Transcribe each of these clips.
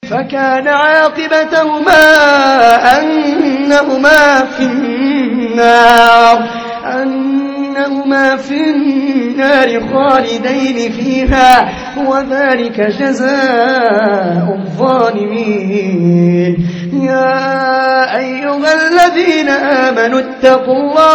فكان عاقبتهما أنهما في النار خالدين فيها وذلك جزاء الظالمين. يا أيها الذين آمنوا اتقوا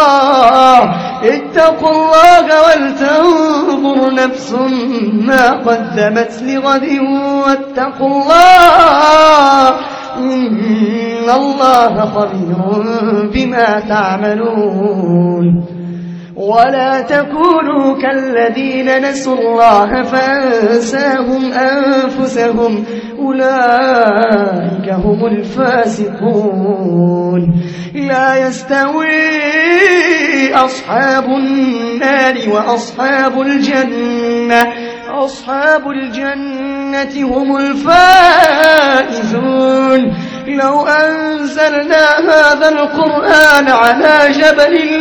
الله ولتنظر نفس ما قدمت لغد واتقوا الله إن الله خبير بما تعملون. ولا تكونوا كالذين نسوا الله فأنساهم أنفسهم أولئك هم الفاسقون. لا يستوي أصحاب النار وأصحاب الجنة هم الفائزون. لو أنزلنا هذا القرآن على جبل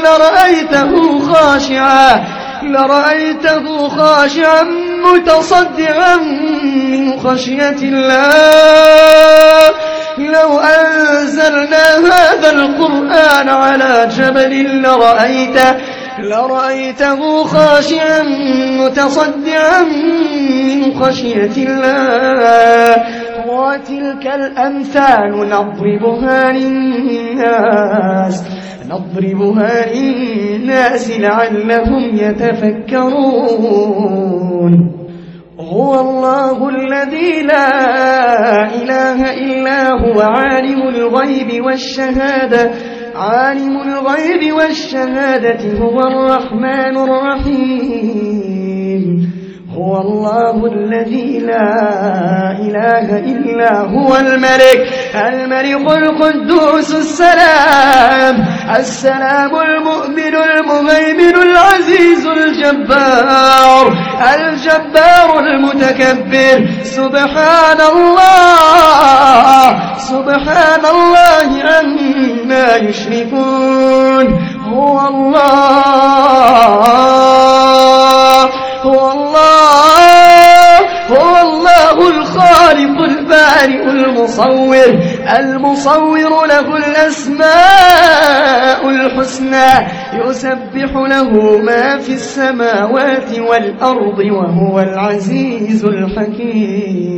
لرأيته خاشعا متصدعا من خشية الله. لو أنزلنا هذا القرآن على جبل لرأيته خاشعا متصدعا من خشية الله. وتلك الأمثال نضربها للناس لعلهم يتفكرون. هو الله الذي لا إله إلا هو عالم الغيب والشهادة هو الرحمن الرحيم. هو الله الذي لا إله إلا هو الملك القدوس السلام المؤمن المهيمن العزيز الجبار المتكبر. سبحان الله عما يشركون. هو الله الخالق البارئ المصور له الأسماء الحسنى يسبح له ما في السماوات والأرض وهو العزيز الحكيم.